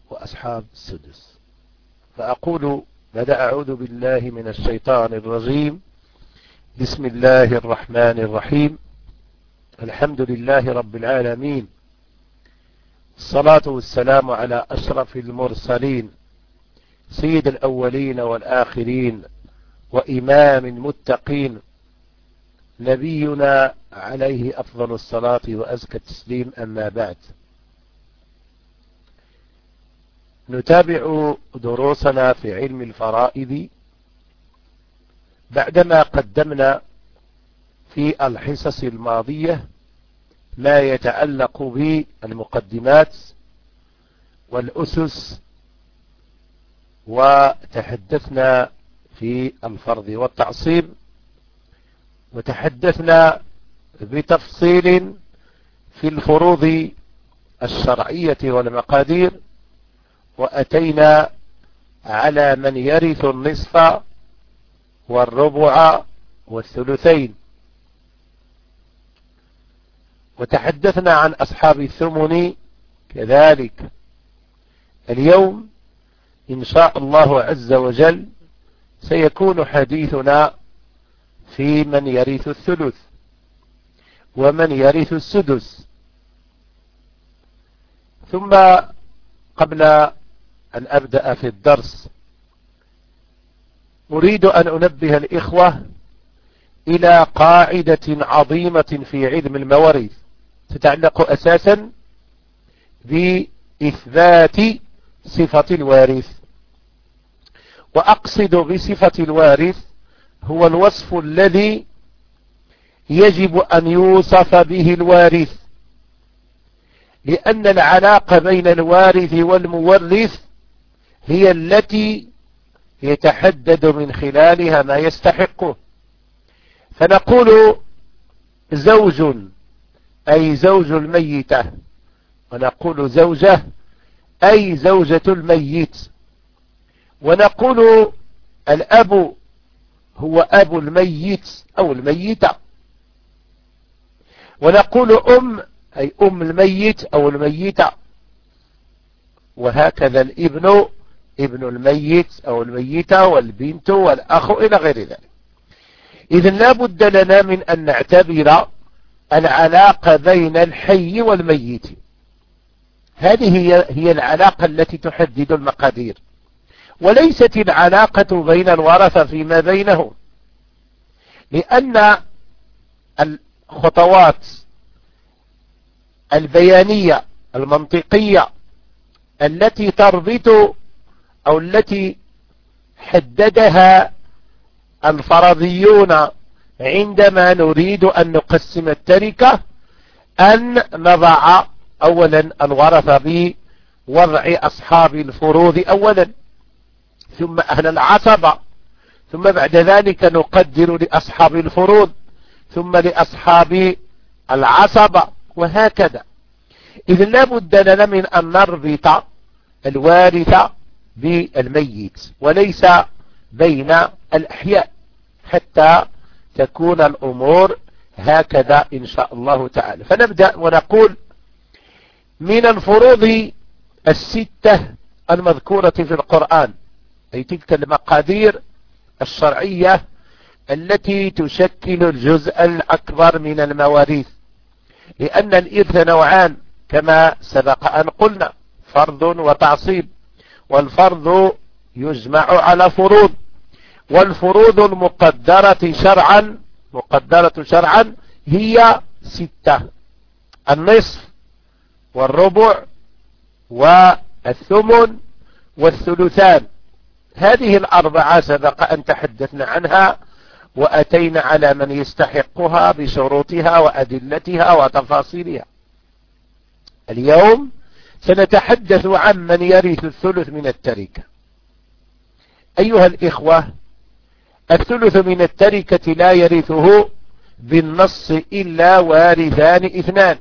وأصحاب السدس. فأقول بعد أعوذ بالله من الشيطان الرجيم. بسم الله الرحمن الرحيم. الحمد لله رب العالمين، الصلاة والسلام على أشرف المرسلين سيد الأولين والآخرين وإمام المتقين، نبينا عليه أفضل الصلاة وأزكى التسليم. أما بعد، نتابع دروسنا في علم الفرائض بعدما قدمنا في الحصص الماضية ما يتعلق بالمقدمات والأسس، وتحدثنا في الفرض والتعصيب، وتحدثنا بتفصيل في الفروض الشرعية والمقادير، وأتينا على من يرث النصف والربع والثلثين، وتحدثنا عن أصحاب الثمن كذلك. اليوم إن شاء الله عز وجل سيكون حديثنا في من يرث الثلث ومن يرث السدس. ثم قبل أن أبدأ في الدرس أريد أن أنبه الإخوة إلى قاعدة عظيمة في علم المواريث تتعلق أساسا بإثبات صفة الوارث. وأقصد بصفة الوارث هو الوصف الذي يجب أن يوصف به الوارث، لأن العلاقة بين الوارث والمورث هي التي يتحدد من خلالها ما يستحقه. فنقول زوج أي زوج الميتة، ونقول زوجة أي زوجة الميت، ونقول الأب هو أب الميت أو الميتة، ونقول أم أي أم الميت أو الميتة، وهكذا الابن ابن الميت أو الميتة، والبنت والأخ إلى غير ذلك. إذن لا بد لنا من أن نعتبر العلاقة بين الحي والميت. هذه هي العلاقة التي تحدد المقادير، وليست العلاقة بين الورثة فيما بينهم، لأن الخطوات البيانية المنطقية التي تربط أو التي حددها الفرضيون عندما نريد أن نقسم التركة أن نضع أولا الورثة بوضع أصحاب الفروض أولا، ثم أهل العصبة، ثم بعد ذلك نقدر لأصحاب الفروض، ثم لأصحاب العصبة، وهكذا. إذن لا بد لنا من أن نربط الوارث بالميت وليس بين الأحياء، حتى تكون الأمور هكذا إن شاء الله تعالى. فنبدأ ونقول من الفروض الستة المذكورة في القرآن، أي تلك المقادير الشرعية التي تشكل الجزء الأكبر من المواريث، لأن الإرث نوعان كما سبق أن قلنا: فرض وتعصيب. والفرض يجمع على فروض، والفروض المقدرة شرعا هي ستة: النصف والربع والثمن والثلثان. هذه الأربعة سبق أن تحدثنا عنها، وأتينا على من يستحقها بشروطها وأدلتها وتفاصيلها. اليوم سنتحدث عن من يرث الثلث من التركة. أيها الإخوة، الثلث من التركة لا يرثه بالنص إلا وارثان اثنان.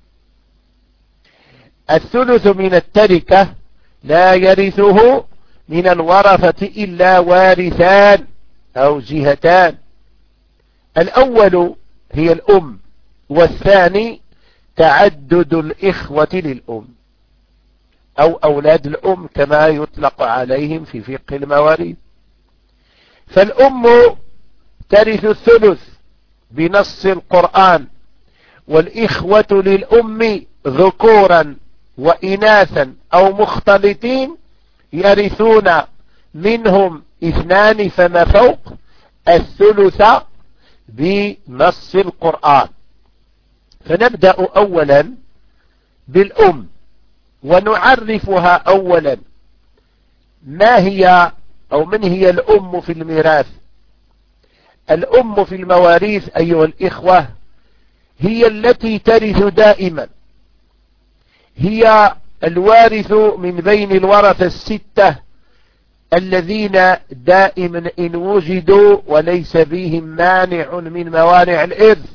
الثلث من التركة لا يرثه من الورثة إلا وارثان أو جهتان: الأول هي الأم، والثاني تعدد الإخوة للأم. أو أولاد الأم كما يطلق عليهم في فقه المواريث. فالأم ترث الثلث بنص القرآن، والإخوة للأم ذكورا وإناثا أو مختلطين يرثون منهم 2 فما فوق الثلث بنص القرآن. فنبدأ أولا بالأم ونعرفها أولا. ما هي أو من هي الأم في الميراث؟ الأم في المواريث أيها الإخوة هي التي ترث دائما، هي الوارث من بين الورثة 6 الذين دائما إن وجدوا وليس بهم مانع من موانع الإرث.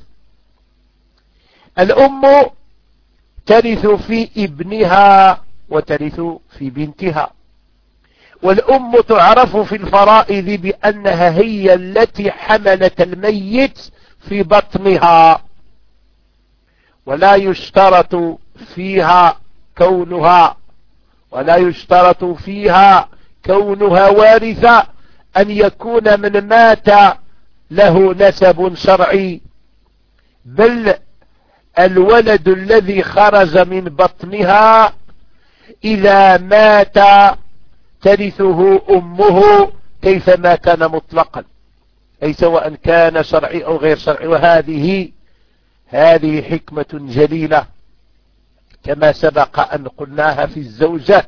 الأم ترث في ابنها وترث في بنتها. والأم تعرف في الفرائض بأنها هي التي حملت الميت في بطنها، ولا يشترط فيها كونها وارثة أن يكون من مات له نسب شرعي، بل الولد الذي خرج من بطنها إذا مات ترثه أمه كيفما كان مطلقا، أي سواء كان شرعي أو غير شرعي. وهذه حكمة جليلة كما سبق أن قلناها في الزوجة.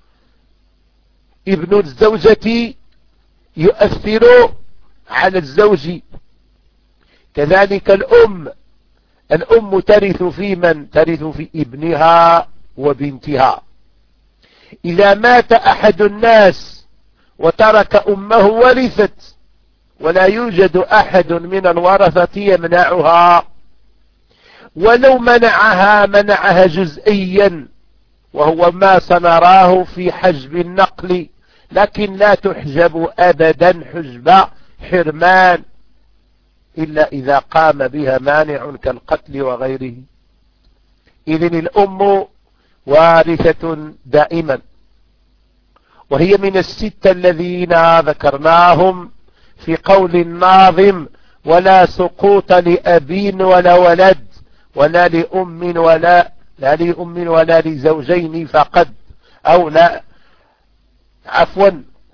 ابن الزوجة يؤثر على الزوج، كذلك الأم ترث في من؟ ترث في ابنها وبنتها. إذا مات أحد الناس وترك أمه ورثت، ولا يوجد أحد من الورثة يمنعها، ولو منعها جزئيا، وهو ما سنراه في حجب النقل، لكن لا تحجب أبدا حجب حرمان إلا إذا قام بها مانع كالقتل وغيره. إذن الأم وارثة دائما، وهي من 6 الذين ذكرناهم في قول الناظم: ولا سقوط لأب ولا ولد، ولا لأم ولا لزوجين فقد، أو لا عفوا،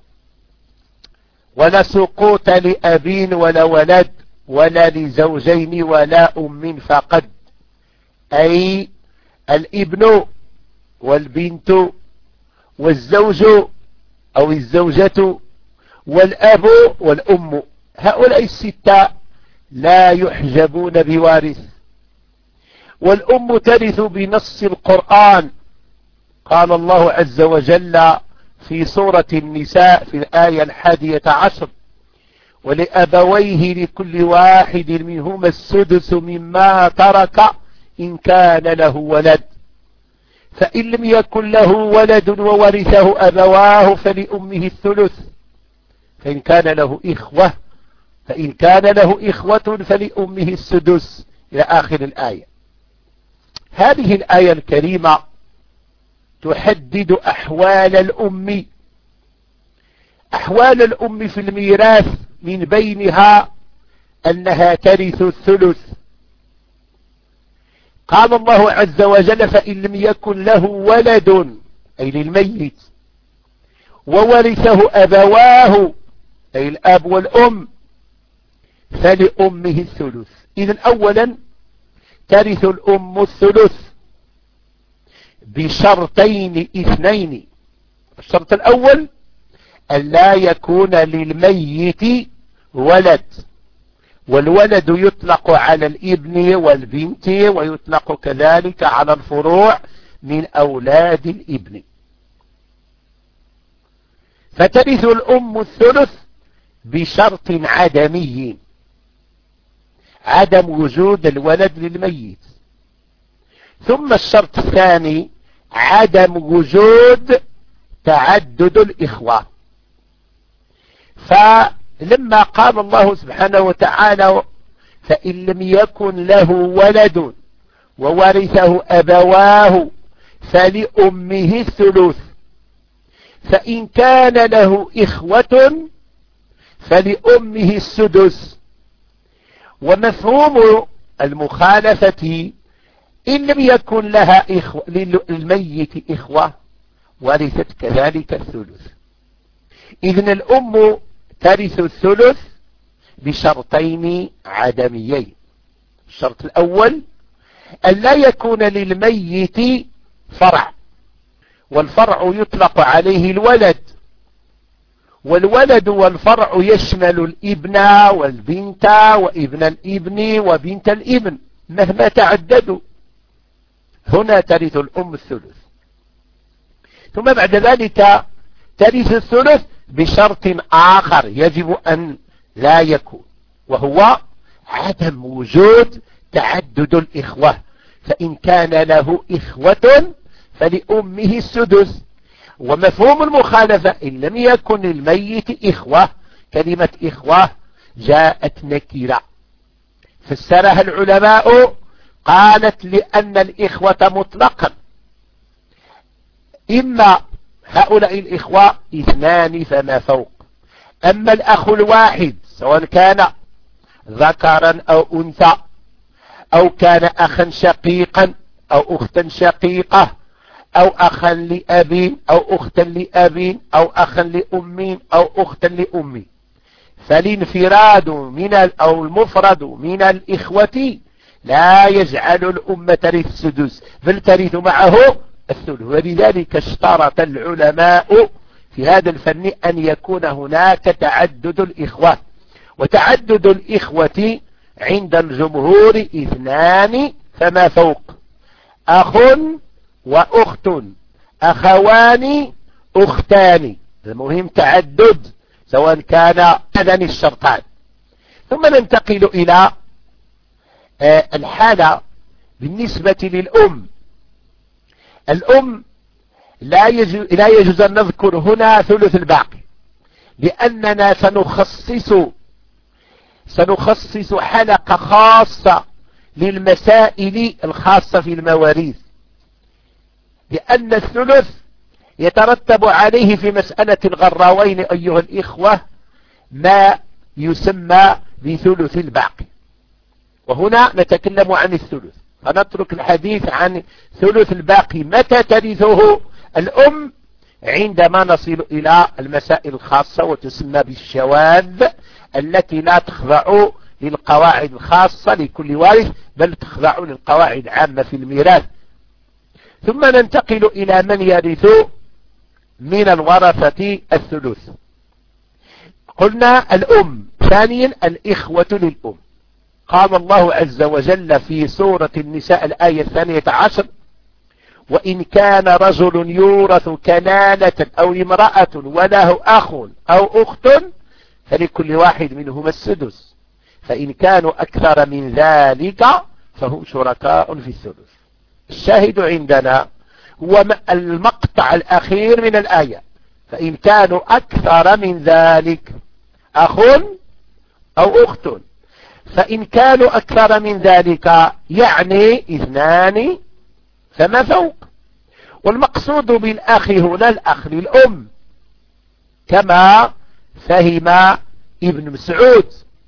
ولا سقوط لأب ولا ولد ولا لزوجين ولا أم فقد، أي الابن والبنت والزوج أو الزوجة والأب والأم، هؤلاء 6 لا يحجبون بوارث. والأم ترث بنص القرآن. قال الله عز وجل في سورة النساء في الآية 11: ولأبويه لكل واحد منهما السدس مما ترك إن كان له ولد، فإن لم يكن له ولد وورثه أبواه فلأمه الثلث، فإن كان له إخوة فلأمه السدس، إلى آخر الآية. هذه الآية الكريمة تحدد أحوال الأم في الميراث، من بينها أنها ترث الثلث. قال الله عز وجل: فإن لم يكن له ولد، أي للميت، وورثه أبواه، أي الأب والأم، فلأمه الثلث. إذن أولا ترث الأم الثلث بشرطين 2. الشرط الأول أن لا يكون للميت ولد، والولد يطلق على الابن والبنت، ويطلق كذلك على الفروع من أولاد الابن. فترث الأم الثلث بشرط عدمي: عدم وجود الولد للميت. ثم الشرط الثاني عدم وجود تعدد الإخوة. فلما قال الله سبحانه وتعالى: فإن لم يكن له ولد وورثه أبواه فلأمه الثلث. فإن كان له إخوة فلأمه السدس. ومفهوم المخالفة إن لم يكن لها للميت إخوة ورثت كذلك الثلث. إذن الأم ترث الثلث بشرطين عدميين. الشرط الأول أن لا يكون للميت فرع، والفرع يطلق عليه الولد، والولد والفرع يشمل الابن والبنت وابن الابن وبنت الابن مهما تعددوا. هنا ترث الأم الثلث. ثم بعد ذلك ترث الثلث بشرط آخر يجب أن لا يكون، وهو عدم وجود تعدد الإخوة. فإن كان له إخوة فلأمه السدس. ومفهوم المخالفة إن لم يكن الميت إخوة، كلمة إخوة جاءت نكرة فسرها العلماء، قالت لأن الإخوة مطلقا إما هؤلاء الإخوة اثنان فما فوق، أما الأخ الواحد سواء كان ذكرا أو أنثى، أو كان أخا شقيقا أو أختا شقيقة، أو أخا لأب أو أختا لأب أو أخا لأم أو أختا لأم، فالانفراد أو المفرد من الإخوة لا يجعل الأمة ترث السدس، بل ترث معه الثلث. ولذلك اشترط العلماء في هذا الفن أن يكون هناك تعدد الإخوة. وتعدد الإخوة عند الجمهور اثنان فما فوق، أخ وأخت، أخوان، أختان. المهم تعدد سواء كان هذان الشرطان. ثم ننتقل إلى الحالة بالنسبة للأم. الأم لا يجوز أن نذكر هنا ثلث الباقي، لأننا سنخصص حلقة خاصة للمسائل الخاصة في المواريث، لأن الثلث يترتب عليه في مسألة الغراوين أيها الإخوة ما يسمى بثلث الباقي. وهنا نتكلم عن الثلث، فنترك الحديث عن ثلث الباقي متى ترثه الأم عندما نصل إلى المسائل الخاصة وتسمى بالشواذ، التي لا تخضع للقواعد الخاصة لكل وارث بل تخضع للقواعد عامة في الميراث. ثم ننتقل إلى من يرث من الورثة الثلث. قلنا الأم. ثانيا الإخوة للأم. قال الله عز وجل في سورة النساء الآية 12: وإن كان رجل يورث كلالة أو امرأة وله أخ أو أخت فلكل واحد منهما السدس، فإن كانوا أكثر من ذلك فهم شركاء في الثلث. الشاهد عندنا هو المقطع الأخير من الآية: فإن كانوا أكثر من ذلك، أخ أو أخت. فإن كانوا أكثر من ذلك يعني اثنان فما فوق. والمقصود بالأخ هنا الأخ للأم كما فهم ابن مسعود،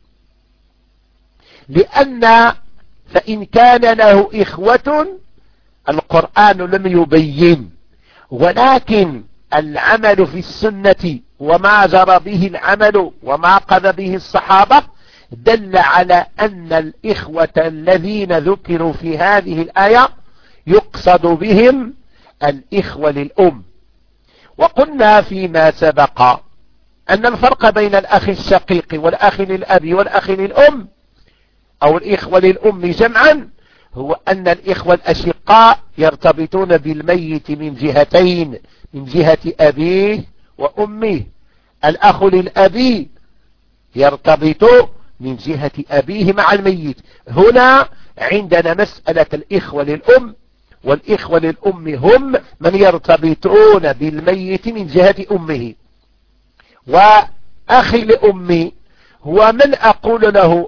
لأن فإن كان له إخوة القرآن لم يبين، ولكن العمل في السنة وما جرى به العمل وما قضى به الصحابة دل على أن الإخوة الذين ذكروا في هذه الآية يقصد بهم الإخوة للأم. وقلنا فيما سبق أن الفرق بين الأخ الشقيق والأخ للأب والأخ للأم أو الإخوة للأم جمعا هو أن الإخوة الأشقاء يرتبطون بالميت من جهتين، من جهة أبيه وأمه. الأخ للأبي يرتبط من جهة أبيه مع الميت. هنا عندنا مسألة الإخوة للأم، والإخوة للأم هم من يرتبطون بالميت من جهة أمه. وأخي لأمي هو من أقول له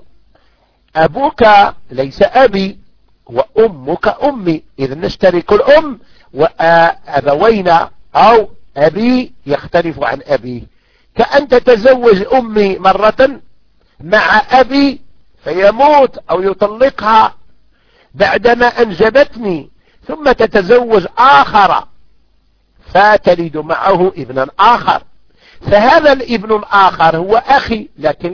أبوك ليس أبي وأمك أمي، إذ نشترك الأم وأبوين أو أبي يختلف عن أبيه، كأن تتزوج أمي مرة مع أبي فيموت أو يطلقها بعدما أنجبتني، ثم تتزوج آخر فتلد معه ابنا آخر، فهذا الابن الآخر هو أخي، لكن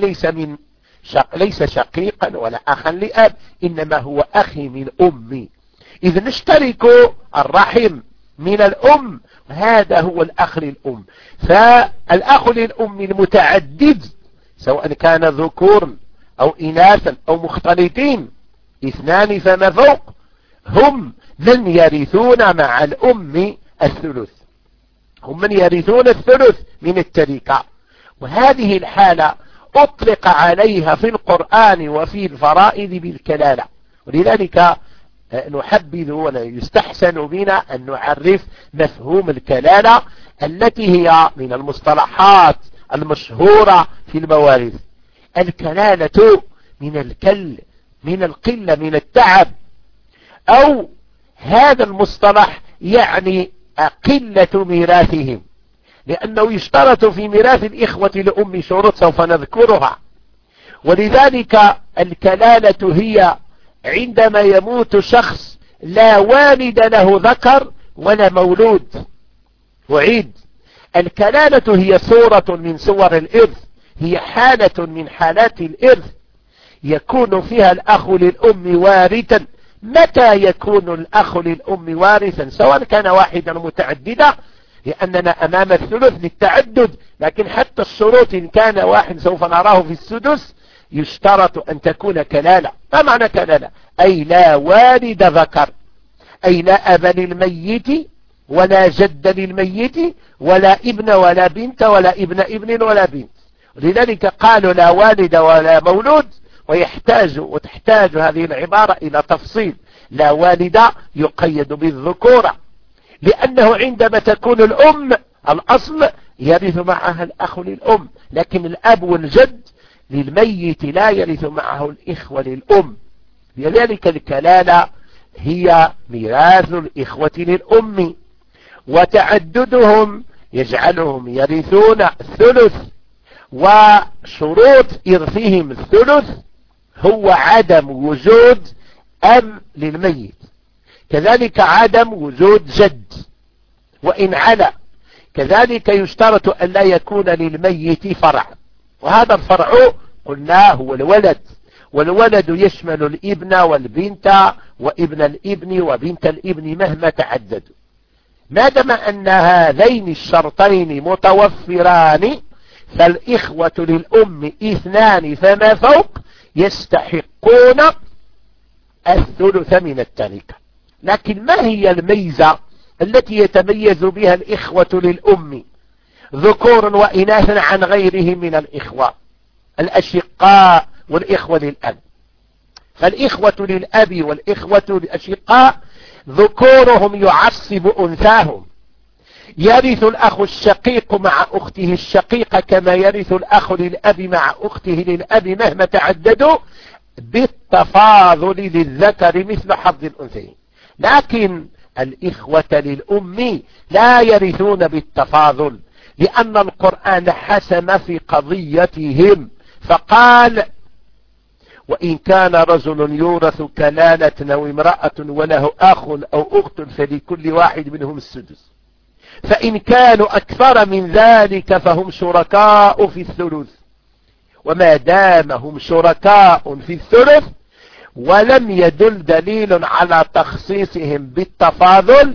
ليس شقيقا ولا أخا لأب، إنما هو أخي من أمي، إذ نشترك الرحم من الأم، هذا هو الأخ للأم. فالأخ للأم المتعدد سواء كان ذكور أو إناثا أو مختلطين 2 فما فوق، هم من يرثون مع الأم الثلث، هم من يرثون الثلث من التركة. وهذه الحالة أطلق عليها في القرآن وفي الفرائض بالكلالة، ولذلك نحبذ ويستحسن بنا أن نعرف مفهوم الكلالة التي هي من المصطلحات المشهورة في المواريث. الكلالة من الكل، من القلة، من التعب، أو هذا المصطلح يعني قلة ميراثهم، لأنه يشترط في ميراث الإخوة لأم شروط سوف نذكرها. ولذلك الكلالة هي عندما يموت شخص لا والد له ذكر ولا مولود. وعيد، الكلالة هي صورة من صور الإرث، هي حالة من حالات الإرث يكون فيها الأخ للأم وارثا. متى يكون الأخ للأم وارثا؟ سواء كان واحدا متعددا، لأننا أمام الثلث للتعدد، لكن حتى الشروط إن كان واحد سوف نراه في السدس يشترط أن تكون كلالة. ما معنى كلالة؟ أي لا والد ذكر، أي لا أب للميت ولا جد للميت ولا ابن ولا بنت ولا ابن ولا بنت. لذلك قالوا لا والد ولا مولود، وتحتاج هذه العبارة إلى تفصيل. لا والد يقيد بالذكورة، لأنه عندما تكون الأم الأصل يرث معها الأخ للأم، لكن الأب والجد للميت لا يرث معه الإخوة للأم. لذلك الكلالة هي ميراث الإخوة للأم، وتعددهم يجعلهم يرثون الثلث. وشروط إرثهم الثلث هو عدم وجود أب للميت، كذلك عدم وجود جد وإن علا، كذلك يشترط أن لا يكون للميت فرع، وهذا الفرع قلنا هو الولد، والولد يشمل الابن والبنت وابن الابن وبنت الابن مهما تعددوا. ما دام أن هذين الشرطين متوفران فالإخوة للأم 2 فما فوق يستحقون الثلث من التركة. لكن ما هي الميزة التي يتميز بها الإخوة للأم ذكور وإناث عن غيرهم من الإخوة الأشقاء والإخوة للأب؟ فالإخوة للأب والإخوة للأشقاء ذكورهم يعصب أنثاهم، يرث الأخ الشقيق مع أخته الشقيقة كما يرث الأخ للأب مع أخته للأب مهما تعددوا، بالتفاضل للذكر مثل حظ الأنثيين. لكن الإخوة للأم لا يرثون بالتفاضل، لأن القرآن حسم في قضيتهم فقال: وإن كان رجل يورث كلالة أو امرأة وله أخ أو أخت فلكل واحد منهم السدس، فإن كانوا أكثر من ذلك فهم شركاء في الثلث. وما دام هم شركاء في الثلث ولم يدل دليل على تخصيصهم بالتفاضل،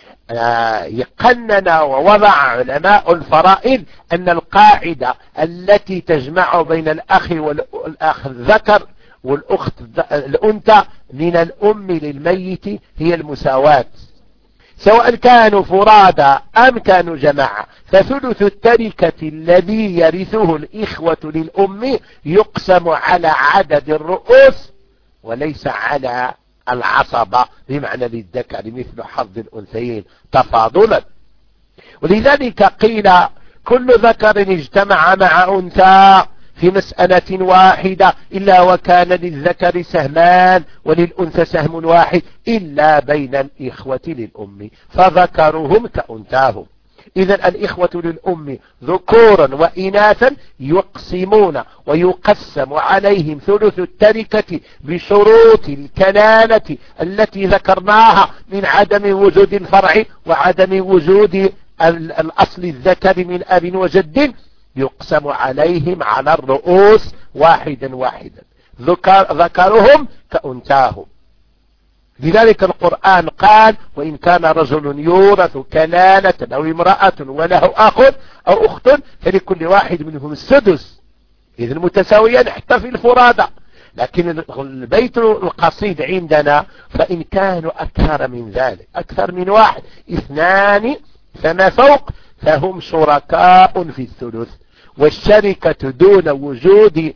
يقنن ووضع علماء الفرائض أن القاعدة التي تجمع بين الأخ والأخ الذكر والأخت الأنثى من الأم للميت هي المساواة، سواء كانوا فرادى أم كانوا جماعة. فثلث التركة الذي يرثه الإخوة للأم يقسم على عدد الرؤوس وليس على العصبة، بمعنى للذكر مثل حظ الأنثيين تفاضلا. ولذلك قيل: كل ذكر اجتمع مع أنثى في مسألة واحدة إلا وكان للذكر سهمان وللأنثى سهم واحد إلا بين الإخوة للأم فذكرهم كأنثاهم. إذن الإخوة للأم ذكورا وإناثا يقسمون ويقسم عليهم ثلث التركة بشروط الكلالة التي ذكرناها من عدم وجود الفرع وعدم وجود الأصل الذكر من أب وجد. يقسم عليهم على الرؤوس واحدا واحدا ذكرهم كأنثاهم. لذلك القرآن قال وإن كان رجل يورث كلالة أو امرأة وله أخ أو أخت فلكل واحد منهم السدس. إذن متساويا حتى في الفرادى. لكن البيت القصيد عندنا فإن كانوا أكثر من ذلك أكثر من واحد اثنان فما فوق فهم شركاء في الثلث. والشركة دون وجود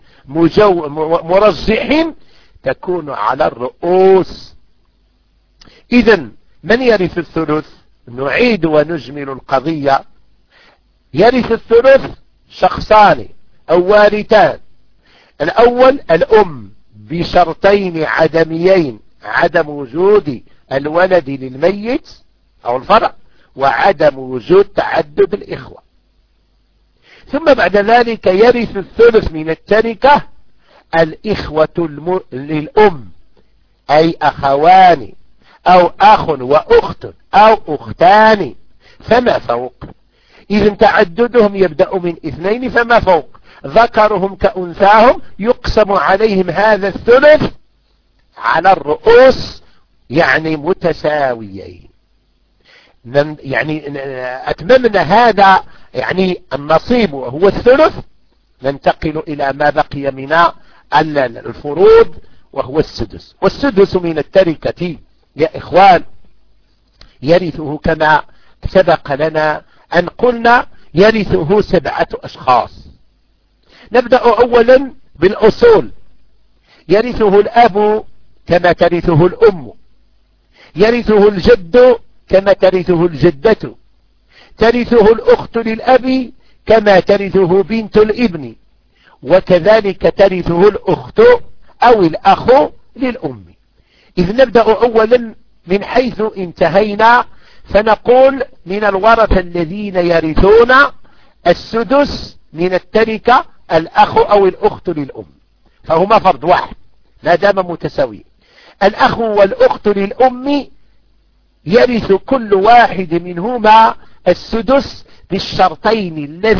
مرجح تكون على الرؤوس. إذن من يرث الثلث؟ نعيد ونجمل القضية. يرث الثلث شخصان أو وارثان. الأول الأم بشرطين عدميين عدم وجود الولد للميت أو الفرع وعدم وجود تعدد الإخوة. ثم بعد ذلك يرث الثلث من التركة الإخوة للأم أي أخوان أو أخ وأخت أو أختان فما فوق. إذن تعددهم يبدأ من اثنين فما فوق ذكرهم كأنثاهم يقسم عليهم هذا الثلث على الرؤوس يعني متساويين. يعني أتممنا هذا يعني النصيب وهو الثلث. ننتقل إلى ما بقي من الفروض وهو السدس. والسدس من التركة يا إخوان يرثه كما سبق لنا أن قلنا يرثه 7 أشخاص. نبدأ أولا بالأصول. يرثه الأب كما ترثه الأم. يرثه الجد كما ترثه الجدة. ترثه الأخت للأب كما ترثه بنت الابن. وكذلك ترثه الأخت أو الأخ للأم. إذ نبدأ أولا من حيث انتهينا فنقول من الورثة الذين يرثون السدس من التركة الأخ أو الأخت للأم فهما فرد واحد ما دام متساوي. الأخ والأخت للأم يرث كل واحد منهما السدس بالشرطين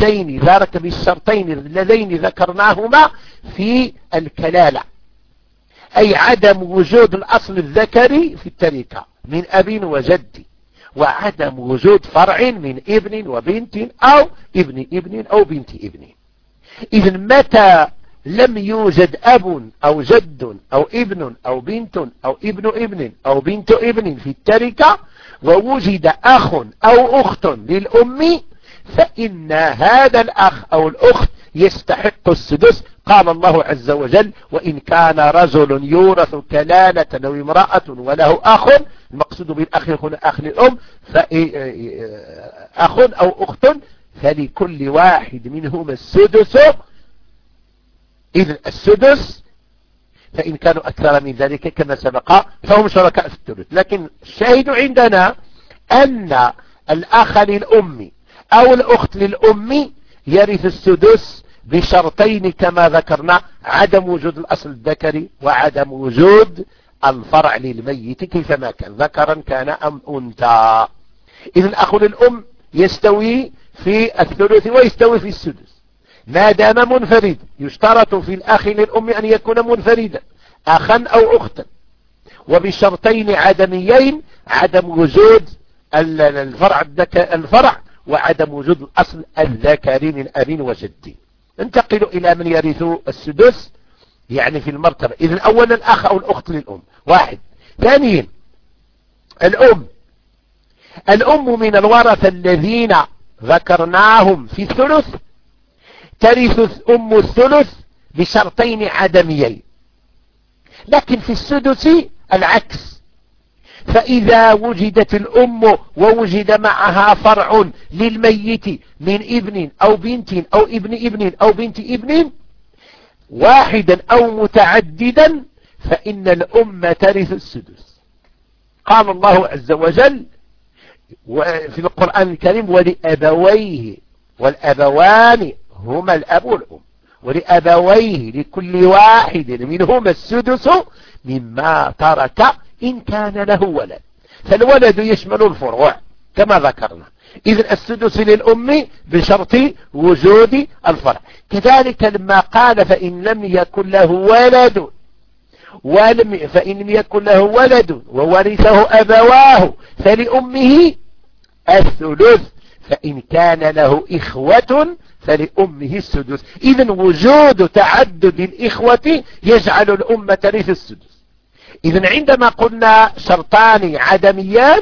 اللذين ذكرناهما في الكلالة أي عدم وجود الأصل الذكري في التركة من أب وجد وعدم وجود فرع من ابن وبنت أو ابن أو بنت ابن. إذن متى لم يوجد أب أو جد أو ابن أو بنت أو ابن أو بنت ابن في التركة ووجد أخ أو أخت للأم فإن هذا الأخ أو الأخت يستحق السدس. قال الله عز وجل وإن كان رجل يورث كلالة أو امرأة وله أخ المقصود بالأخ هنا أخ للأم أخ أو أخت فلكل واحد منهما السدس. إذن السدس فإن كانوا أكثر من ذلك كما سبق فهم شركاء في الثلث. لكن الشاهد عندنا أن الأخ للأم أو الأخت للأم يرث السدس بشرطين كما ذكرنا عدم وجود الأصل الذكري وعدم وجود الفرع للميت كيفما كان ذكرا كان أم أنثى. إذن الأخ للأم يستوي في الثلث ويستوي في السدس ما دام منفرد. يشترط في الأخ للأم أن يكون منفردا أخا أو أختا وبشرطين عدميين عدم وجود الفرع وعدم وجود الأصل الذكري من أب وجد. ننتقل إلى من يرث السدس يعني في المرتبة. إذن أولا الأخ أو الأخت للأم واحد. ثانيا الأم من الورثة الذين ذكرناهم في الثلث ترث أم الثلث بشرطين عدميين. لكن في السدس العكس. فإذا وجدت الأم ووجد معها فرع للميت من ابن أو بنت أو ابن أو بنت ابن واحدا أو متعددا فإن الأم ترث السدس. قال الله عز وجل في القرآن الكريم ولأبويه، والأبوان هما الأب والأم، ولأبويه لكل واحد منهما السدس مما ترك إن كان له ولد. فالولد يشمل الفروع كما ذكرنا، إذن السدس للأم بشرط وجود الفرع. كذلك لما قال فإن لم يكن له ولد وورثه أبواه فلأمه الثلث، فإن كان له إخوة فلأمه السدس. إذن وجود تعدد الإخوة يجعل الأم ترث السدس. إذن عندما قلنا شرطان عدميان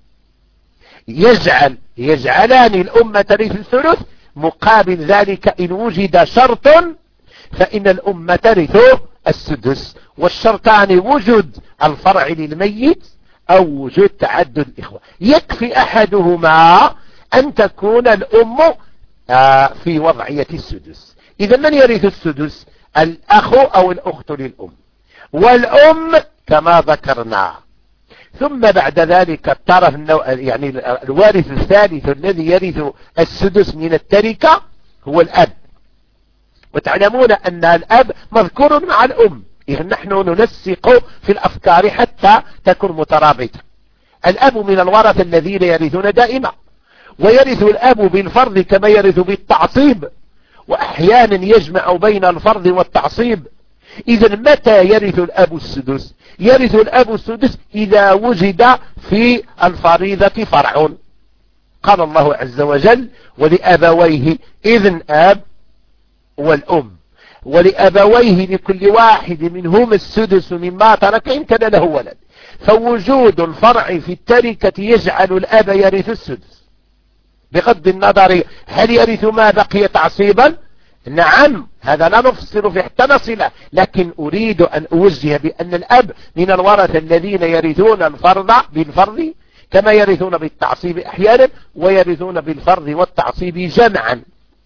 يجعلان الأم ترث الثلث، مقابل ذلك إن وجد شرط فإن الأم ترث السدس. والشرطان وجود الفرع للميت أو وجود تعدد الإخوة. يكفي أحدهما أن تكون الأم في وضعية السدس. إذا من يرث السدس؟ الأخ أو الأخت للأم والأم كما ذكرنا. ثم بعد ذلك الطرف يعني الوارث الثالث الذي يرث السدس من التركة هو الأب. وتعلمون أن الأب مذكور مع الأم، إذن نحن ننسق في الأفكار حتى تكون مترابطة. الأب من الورثة الذين يرثون دائما، ويرث الأب بالفرض كما يرث بالتعصيب، وأحيانا يجمع بين الفرض والتعصيب. إذن متى يرث الأب السدس؟ يرث الأب السدس إذا وجد في الفريضة فرع. قال الله عز وجل ولأبويه، إذن أب والأم، ولأبويه لكل واحد منهم السدس مما ترك إن كان له ولد. فوجود الفرع في التركة يجعل الأب يرث السدس بغض النظر هل يرث ما بقي تعصيبا. نعم، هذا لا نفصل في حتى نصله، لكن أريد أن أوجه بأن الأب من الورثة الذين يرثون الفرض بالفرض كما يرثون بالتعصيب أحيانا، ويرثون بالفرض والتعصيب جمعا.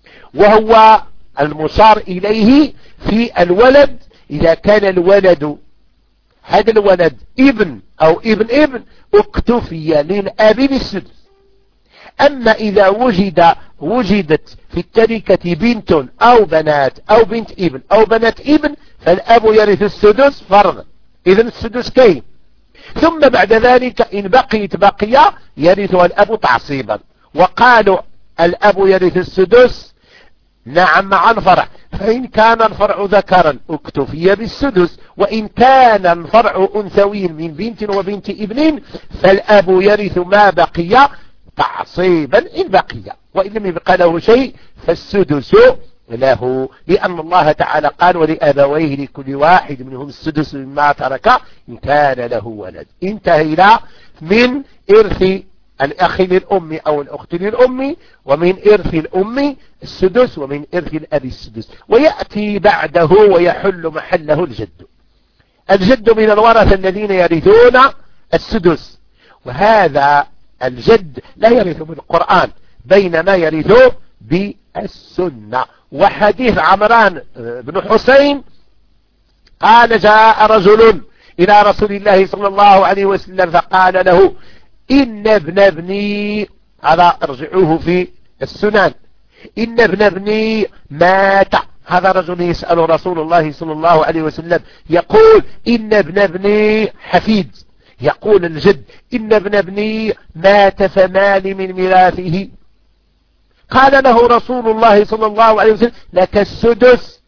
وهو المشار إليه في الولد، إذا كان الولد هذا الولد ابن أو ابن اكتفي للأب بالسدس. أما إذا وجدت في التركة بنت أو بنات أو بنت ابن أو بنات ابن فالأب يرث السدس فرضا، إذن السدس كين. ثم بعد ذلك إن بقي يرثها الأب تعصيبا. وقالوا الأب يرث السدس نعم مع الفرع، فإن كان الفرع ذكرا اكتفي بالسدس، وإن كان الفرع أنثوي من بنت وبنت ابن فالأب يرث ما بقي تعصيبا إن بقي، وإن لم يبقى له شيء فالسدس له، لأن الله تعالى قال ولأبويه لكل واحد منهم السدس مما ترك إن كان له ولد. انتهينا من إرث الأخ للأم أو الأخت للأم، ومن إرث الأم السدس، ومن إرث الأب السدس. ويأتي بعده ويحل محله الجد من الورثة الذين يرثون السدس. وهذا الجد لا يرث بالقرآن بينما يرث بالسنة. وحديث عمران بن حسين قال جاء رجل إلى رسول الله صلى الله عليه وسلم فقال له إن ابن ابني، هذا ارجعوه في السنن، إن ابن ابني مات. هذا رجل يسأل رسول الله صلى الله عليه وسلم يقول إن ابن ابني حفيد، يقول الجد إن ابن ابني مات فمال من ميراثه. قال له رسول الله صلى الله عليه وسلم لك السدس.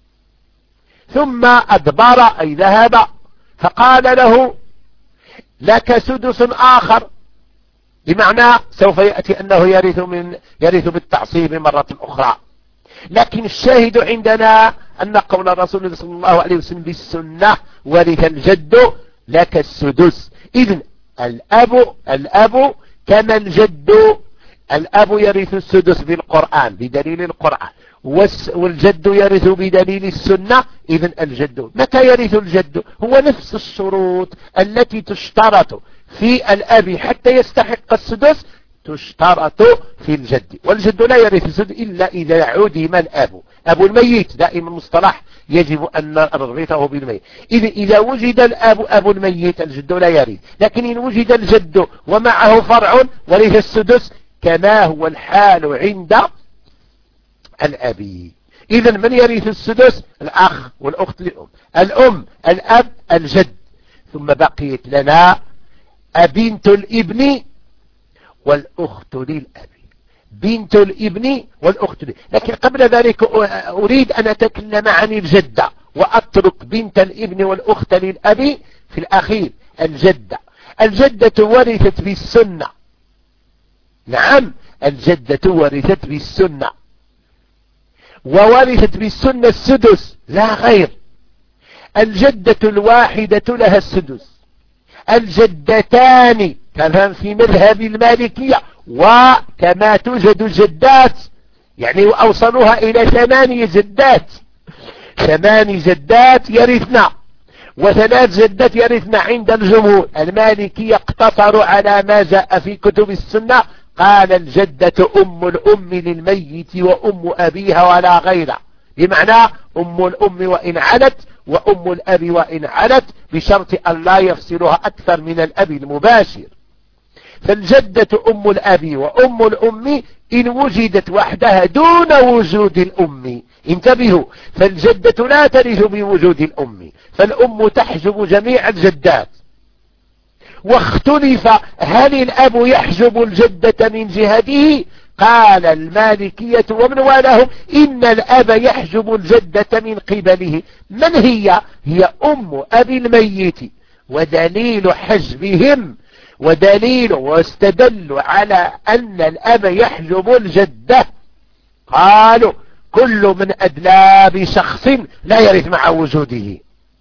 ثم أدبر أي ذهب، فقال له لك سدس آخر، بمعنى سوف يأتي أنه يرث بالتعصيب مرة أخرى. لكن الشاهد عندنا أن قول الرسول صلى الله عليه وسلم بالسنة ورث الجد لك السدس. إذن الأب كما الجد، الأب يرث السدس بالقرآن بدليل القرآن، والجد يرث بدليل السنة. إذن الجد متى يرث الجد؟ هو نفس الشروط التي تشترط في الأب حتى يستحق السدس تشترط في الجد. والجد لا يرث السدس إلا إذا عدم الأب، أبو الميت دائما مصطلح يجب أن نربطه بالميت. إذا وجد الأب أبو الميت الجد لا يرث، لكن إن وجد الجد ومعه فرع ورث السدس كما هو الحال عند الأبي. إذا من يرث السدس؟ الأخ والأخت للأم، الأم، الأب، الجد. ثم بقيت لنا بنت الابن والأخت للأب، بنت الابن والأخت للأب. لكن قبل ذلك أريد أن أتكلم عن الجدة وأترك بنت الابن والأخت للأب في الأخير. الجدة ورثت بالسنة، نعم الجدة ورثت بالسنة، وورثت بالسنة السدس لا غير. الجدة الواحدة لها السدس، الجدتان كما في مذهب المالكية، وكما توجد جدات يعني أوصلوها إلى 8 جدات، 8 جدات يرثن و3 جدات يرثن عند الجمهور. المالكية اقتصروا على ما جاء في كتب السنة، قال الجدة أم الأم للميت وأم أبيها ولا غيرها، بمعنى أم الأم وإن علت وأم الأب وإن علت، بشرط أن لا يفصلها أكثر من الأب المباشر. فالجدة أم الأب وأم الأم إن وجدت وحدها دون وجود الأم. انتبهوا، فالجدة لا ترث بوجود الأم، فالأم تحجب جميع الجدات. واختلف هل الأب يحجب الجدة من جهته؟ قال المالكية ومن والاهم إن الأب يحجب الجدة من قبله. من هي؟ هي أم أبي الميت. ودليل حجبهم واستدلوا على أن الأب يحجب الجدة، قالوا كل من أدلى بشخص لا يرث مع وجوده،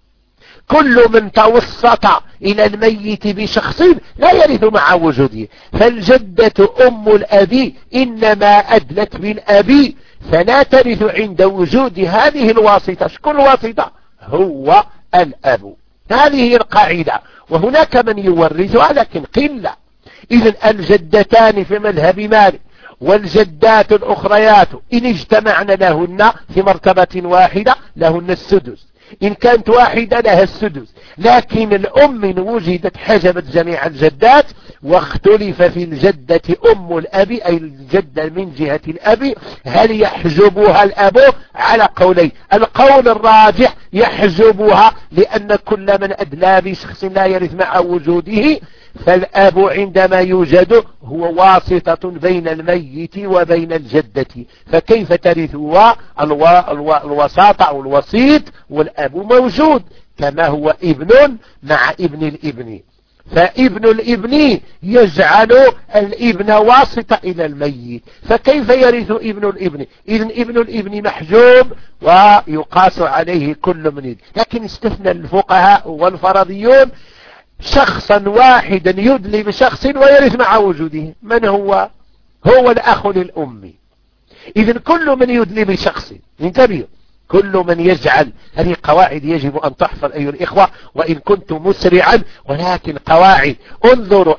كل من توسط إلى الميت بشخص لا يرث مع وجوده. فالجدة أم الأبي إنما أدلت بالأبي، فلا ترث عند وجود هذه الواسطة. شكون الواسطة؟ هو الأب. هذه القاعدة، وهناك من يورثها لكن قلة. إذن الجدتان في مذهب مالك والجدات الأخريات إن اجتمعن لهن في مرتبة واحدة لهن السدس، إن كانت واحدة لها السدس. لكن الأم إن وجدت حجبت جميع الجدات. واختلف في الجدة أم الأب أي الجدة من جهة الأب هل يحجبها الأب؟ على قولين. القول الراجح يحجبها، لأن كل من أدلى بشخص لا يرث مع وجوده، فالأب عندما يوجد هو واسطة بين الميت وبين الجدة، فكيف ترث الوساطة أو الوسيط والأب موجود؟ كما هو ابن مع ابن الابن، فابن الابن يجعل الابن واسطة إلى الميت، فكيف يرث ابن الابن؟ إذن ابن الابن محجوب ويقاس عليه كل من. لكن استثنى الفقهاء والفرضيون شخصا واحدا يدلي بشخص ويرث مع وجوده. من هو؟ هو الأخ للأم. إذن كل من يدلي بشخص، انتبهوا، كل من يجعل، هذه قواعد يجب أن تحفظ أيها الإخوة، وإن كنت مسرعا ولكن قواعد. انظروا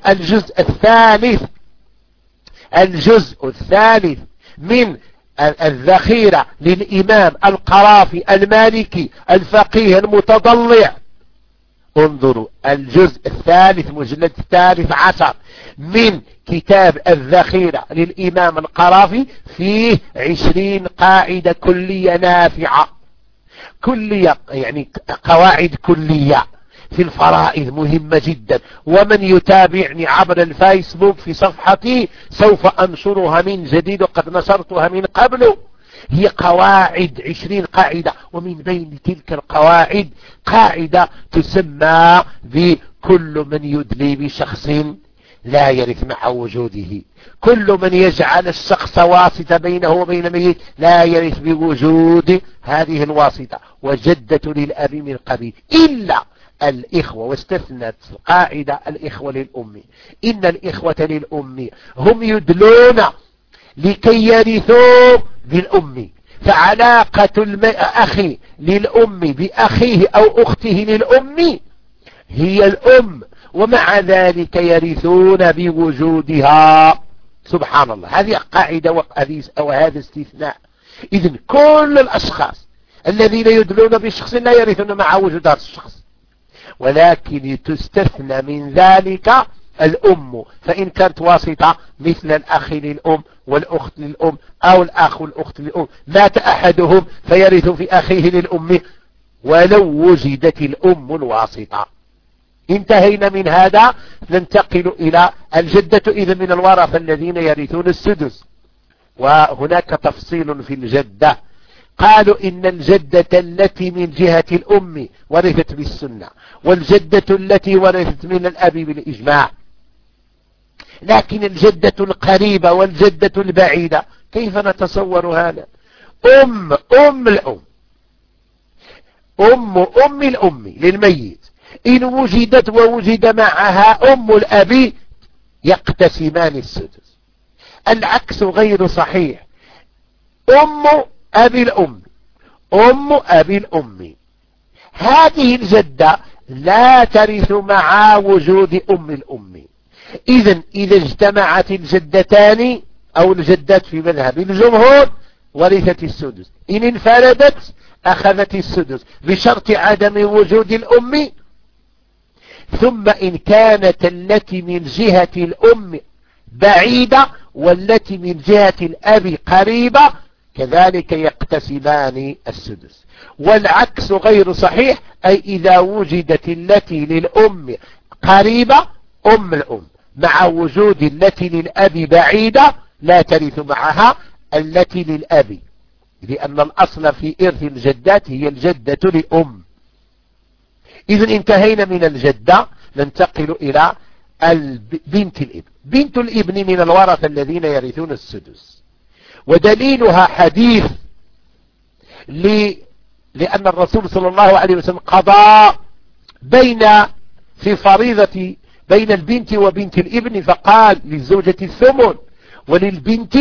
الجزء الثالث من الذخيرة للإمام القرافي المالكي الفقيه المتضلع. انظروا الجزء الثالث مجلد 13 من كتاب الذخيرة للإمام القرافي، فيه 20 قاعدة كلية نافعة، كلية يعني قواعد كلية في الفرائض مهمة جدا. ومن يتابعني عبر الفيسبوك في صفحتي سوف أنشرها من جديد، وقد نشرتها من قبل. هي قواعد 20 قاعدة، ومن بين تلك القواعد قاعدة تسمى بكل من يدلي بشخص لا يرث مع وجوده، كل من يجعل الشخص واسطة بينه وبين الميت لا يرث بوجود هذه الواسطة. وجدة للأب من قبيل إلا الإخوة، واستثنت قاعدة الإخوة للأم. إن الإخوة للأم هم يدلون لكي يرثوا بالأم، فعلاقة الأخ للأم بأخيه أو أخته للأم هي الأم، ومع ذلك يرثون بوجودها. سبحان الله، هذه قاعدة وهذا استثناء. إذن كل الأشخاص الذين يدلون بشخص لا يرثون مع وجود هذا الشخص، ولكن تستثنى من ذلك الأم، فإن كانت واسطة مثل الأخ للأم والأخت للأم أو الأخ والأخت للأم، مات أحدهم فيرث في أخيه للأم ولو وجدت الأم الواسطة. انتهينا من هذا، ننتقل إلى الجدة إذن من الورثة الذين يرثون السدس. وهناك تفصيل في الجدة، قالوا إن الجدة التي من جهة الأم ورثت بالسنة، والجدة التي ورثت من الأب بالإجماع، لكن الجدة القريبة والجدة البعيدة كيف نتصور هذا؟ أم الأم، أم الأم للميت إن وجدت ووجد معها أم الأب يقتسمان السدس. العكس غير صحيح، أم أبي الأم، أم أبي الأم، هذه الجدة لا ترث مع وجود أم الأم. إذن إذا اجتمعت الجدتان أو الجدات في مذهب الجمهور ورثت السدس، إن انفردت أخذت السدس بشرط عدم وجود الأم. ثم إن كانت التي من جهة الأم بعيدة والتي من جهة الأب قريبة كذلك يقتسمان السدس. والعكس غير صحيح، أي إذا وجدت التي للأم قريبة أم الأم مع وجود التي للأب بعيدة لا ترث معها التي للأب، لأن الأصل في إرث الجدات هي الجدة لأم. إذن انتهينا من الجدة، ننتقل إلى بنت الابن. بنت الابن من الورثة الذين يرثون السدس، ودليلها حديث لأن الرسول صلى الله عليه وسلم قضى في فريضة بين البنت وبنت الابن، فقال للزوجة الثمن وللبنت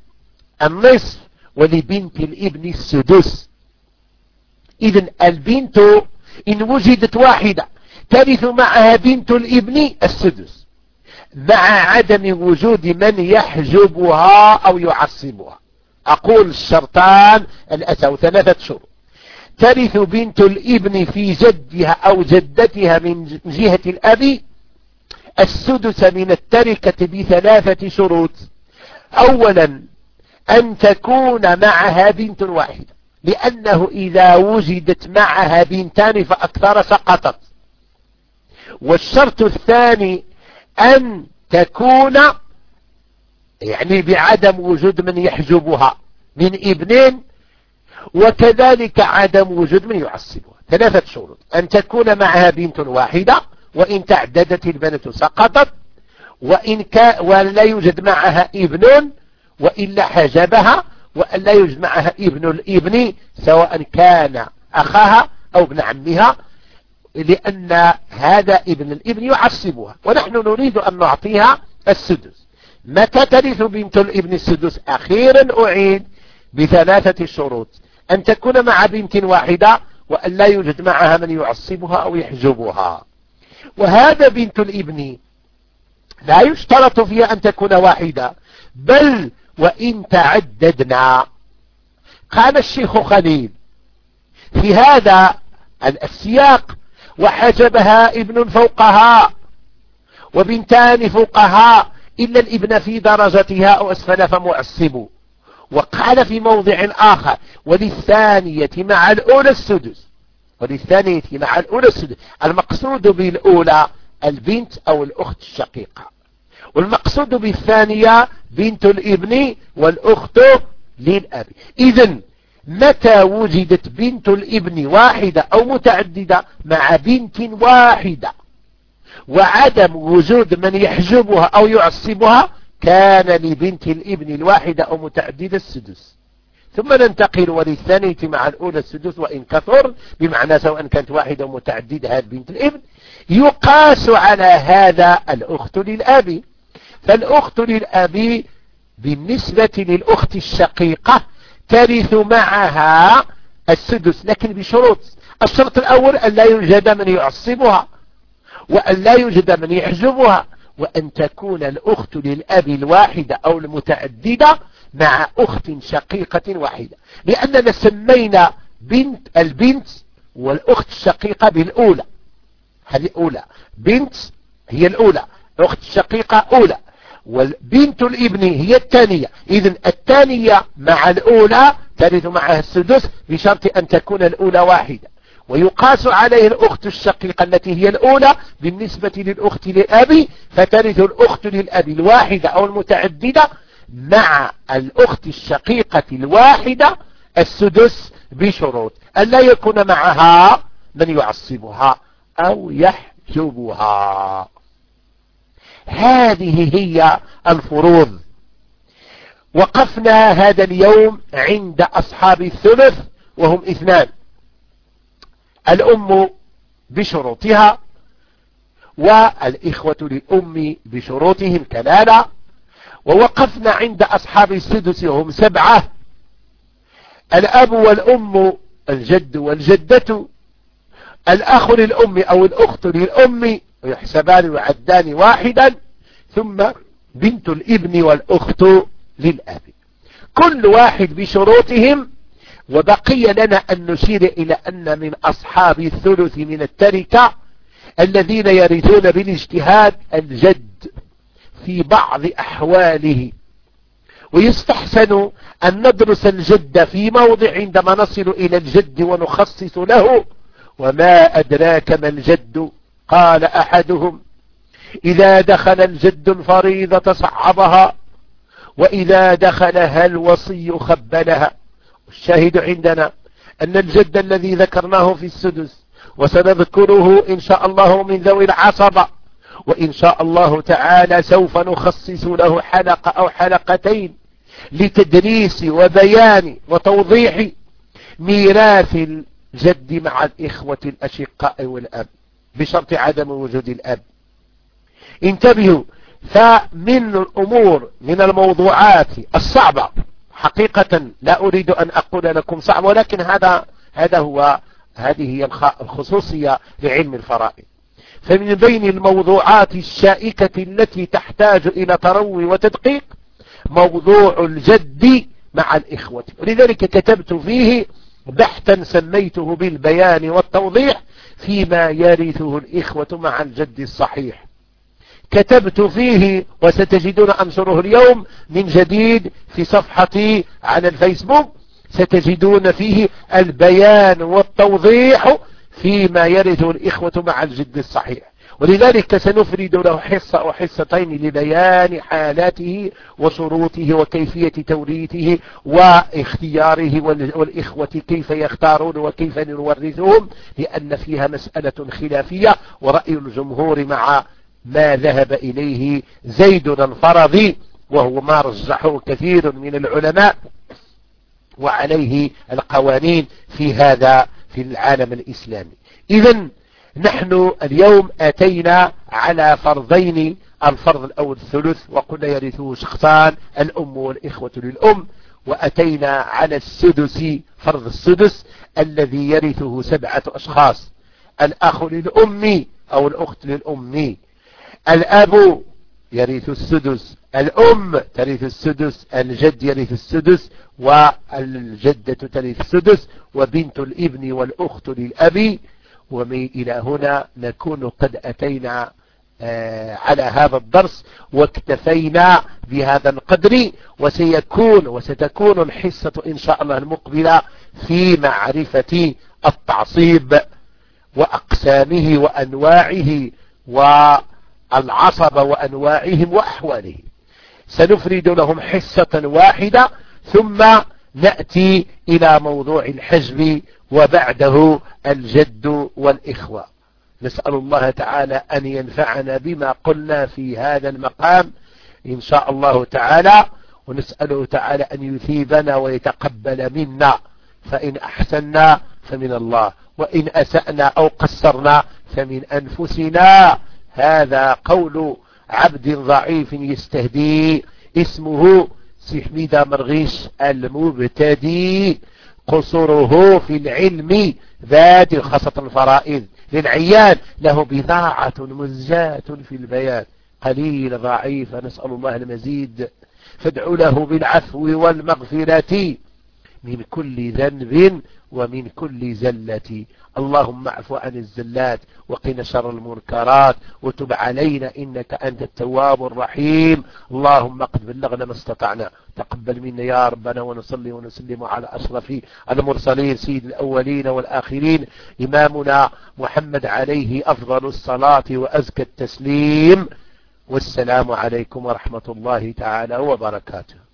النصف ولبنت الابن السدس. إذن البنت إن وجدت واحدة ترث معها بنت الابن السدس مع عدم وجود من يحجبها أو يعصبها. أقول الشرطان الأساس 3 شروط. ترث بنت الابن في جدها أو جدتها من جهة الأب السدس من التركة ب3 شروط. أولا أن تكون معها بنت واحدة، لأنه إذا وجدت معها بنتان فأكثر سقطت. والشرط الثاني أن تكون يعني بعدم وجود من يحجبها من ابنين، وكذلك عدم وجود من يعصبها. 3 شروط: أن تكون معها بنت واحدة، وإن تعددت البنت سقطت، وأن لا يوجد معها ابن وإلا حجبها، وأن لا يوجد معها ابن الابن سواء كان أخاها أو ابن عمها، لأن هذا ابن الابن يعصبها، ونحن نريد أن نعطيها السدس. متى ترث بنت الابن السدس؟ أخيرا أعيد ب3 شروط: أن تكون مع بنت واحدة، وأن لا يوجد معها من يعصبها أو يحجبها. وهذا بنت الابن لا يشترط فيها أن تكون واحدة، بل وإن تعددنا. قال الشيخ خليل في هذا السياق: وحجبها ابن فوقها وبنتان فوقها إلا الابن في درجتها أو أسفل فمعصب. وقال في موضع آخر: وللثانية مع الأولى السدس. وللثانية مع الأولى السدس، المقصود بالأولى البنت أو الأخت الشقيقة، والمقصود بالثانية بنت الابن والأخت للأب. إذن متى وجدت بنت الابن واحدة أو متعددة مع بنت واحدة وعدم وجود من يحجبها أو يعصبها، كان لبنت الابن الواحدة أو متعددة السدس. ثم ننتقل: وللثانية مع الأولى السدس وإن كثر، بمعنى سواء كانت واحدة أو متعددة هذه بنت الابن. يقاس على هذا الأخت للأب. فالأخت للأب بالنسبة للأخت الشقيقة ترث معها السدس، لكن بشروط. الشرط الأول أن لا يوجد من يعصبها، وأن لا يوجد من يحجبها، وأن تكون الأخت للأب الواحدة أو المتعددة مع أخت شقيقة واحدة، لأننا سمينا البنت والأخت الشقيقة بالأولى. هذه أولى، بنت هي الأولى، أخت الشقيقة أولى، والبنت الابن هي الثانية. إذن الثانية مع الأولى ترث معها السدس بشرط أن تكون الأولى واحدة، ويقاس عليه الأخت الشقيقة التي هي الأولى بالنسبة للأخت للأب، فترث الأخت للأب الواحدة أو المتعددة مع الأخت الشقيقة الواحدة السدس بشروط أن لا يكون معها من يعصبها أو يحجبها. هذه هي الفروض. وقفنا هذا اليوم عند أصحاب الثلث وهم 2: الأم بشروطها، والإخوة للأم بشروطهم كلالا. ووقفنا عند أصحاب السدس وهم 7: الأب والأم، الجد والجدة، الأخ للأم أو الأخت للأم، ويحسبان ويعدان واحدا، ثم بنت الابن والأخت للأب، كل واحد بشروطهم. وبقي لنا أن نشير إلى أن من أصحاب الثلث من التركة الذين يرثون بالاجتهاد الجد في بعض أحواله، ويستحسن أن ندرس الجد في موضع عندما نصل إلى الجد ونخصص له. وما أدراك ما الجد؟ قال أحدهم: إذا دخل الجد الفريضة صعبها، وإذا دخلها الوصي خبلها. الشاهد عندنا أن الجد الذي ذكرناه في السدس وسنذكره إن شاء الله من ذوي العصبة، وإن شاء الله تعالى سوف نخصص له حلقة أو حلقتين لتدريس وبيان وتوضيح ميراث الجد مع الإخوة الأشقاء والأب بشرط عدم وجود الأب. انتبهوا، فمن الأمور من الموضوعات الصعبة حقيقة، لا أريد أن أقول لكم صعب، ولكن هذه هي الخصوصية لعلم الفرائض. فمن بين الموضوعات الشائكة التي تحتاج إلى تروي وتدقيق موضوع الجد مع الإخوة، ولذلك كتبت فيه بحثا سميته بالبيان والتوضيح فيما يرثه الإخوة مع الجد الصحيح. كتبت فيه وستجدون أنشره اليوم من جديد في صفحتي على الفيسبوك، ستجدون فيه البيان والتوضيح فيما يرثه الإخوة مع الجد الصحيح. ولذلك سنفرد له حصة أو حصتين لبيان حالاته وشروطه وكيفية توريثه واختياره، والإخوة كيف يختارون وكيف نورثهم، لأن فيها مسألة خلافية، ورأي الجمهور مع ما ذهب إليه زيد الفرضي، وهو ما رجحه كثير من العلماء، وعليه القوانين في العالم الإسلامي. إذن نحن اليوم أتينا على فرضين: الفرض الأول الثلث، وقلنا يرثه شخصان، الأم والإخوة للأم. وأتينا على السدس، فرض السدس الذي يرثه 7 أشخاص: الأخ للأم أو الأخت للأم، الأب يرث السدس، الأم ترث السدس، الجد يرث السدس، والجدة ترث السدس، وبنت الابن والأخت للأب. ومن إلى هنا نكون قد أتينا على هذا الدرس واكتفينا بهذا القدر، وستكون الحصة إن شاء الله المقبلة في معرفة التعصيب وأقسامه وأنواعه والعصب وأنواعهم وأحوالهم. سنفرد لهم حصة واحدة، ثم نأتي إلى موضوع الحجب وبعده الجد والإخوة. نسأل الله تعالى أن ينفعنا بما قلنا في هذا المقام إن شاء الله تعالى، ونسأله تعالى أن يثيبنا ويتقبل منا، فإن أحسننا فمن الله، وإن أسأنا أو قصرنا فمن أنفسنا. هذا قول عبد ضعيف يستهدي، اسمه سحميد مرغيش المبتدي، قصره في العلم ذات خاصة الفرائض للعيان، له بضاعة مزجاة في البيان، قليل ضعيف، نسأل الله المزيد. فادعوا له بالعفو والمغفرة من كل ذنب ومن كل زلة. اللهم اعف عن الزلات وقنا شر المنكرات وتب علينا إنك أنت التواب الرحيم. اللهم قد بلغنا ما استطعنا، تقبل منا يا ربنا، ونصلي ونسلم على أشرف المرسلين سيد الأولين والآخرين إمامنا محمد عليه أفضل الصلاة وأزكى التسليم. والسلام عليكم ورحمة الله تعالى وبركاته.